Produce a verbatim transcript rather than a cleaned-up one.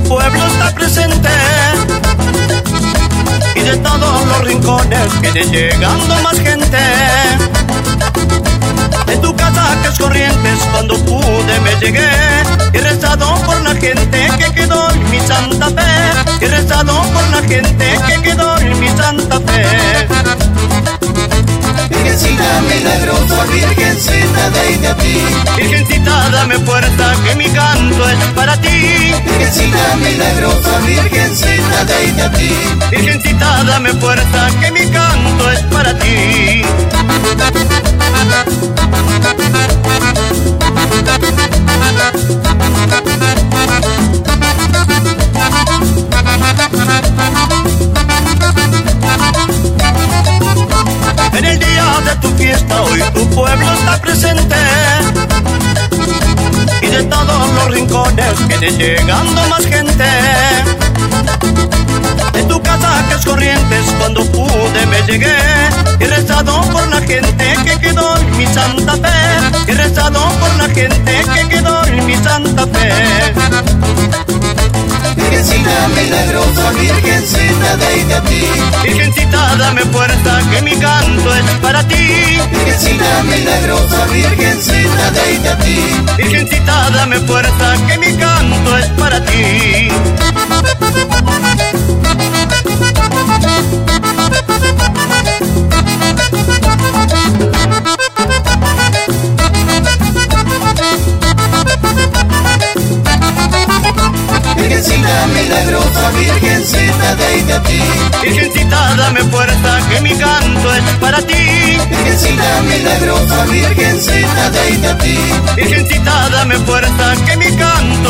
pueblo está presente y de todos los rincones viene llegando más gente. De tu casa que es Corrientes cuando pude me llegué y rezado por la gente que quedó en mi Santa Fe, y rezado por la gente que quedó en mi Santa Fe. Virgencita milagrosa, Virgencita de Itatí, Virgencita dame fuerza que mi canto es para ti. Virgencita milagrosa, Virgencita de Itatí, Virgencita dame fuerza que mi canto es para ti. En el día de tu fiesta hoy tu pueblo está presente y de todos los rincones viene llegando más gente. De tu casa que es Corrientes cuando pude me llegué y rezado por la gente que quedó en mi Santa Fe, y rezado por la gente que quedó en mi Santa Fe. Virgencita milagrosa, Virgencita de Itatí, Virgencita dame fuerza que mi canto es para ti. Virgencita milagrosa, Virgencita de Itatí, Virgencita dame fuerza que mi canto es para ti. Virgencita milagrosa, Virgencita de Itatí, Virgencita dame fuerza que mi canto es para ti. Virgencita milagrosa, Virgencita de Itatí, Virgencita dame fuerza que mi canto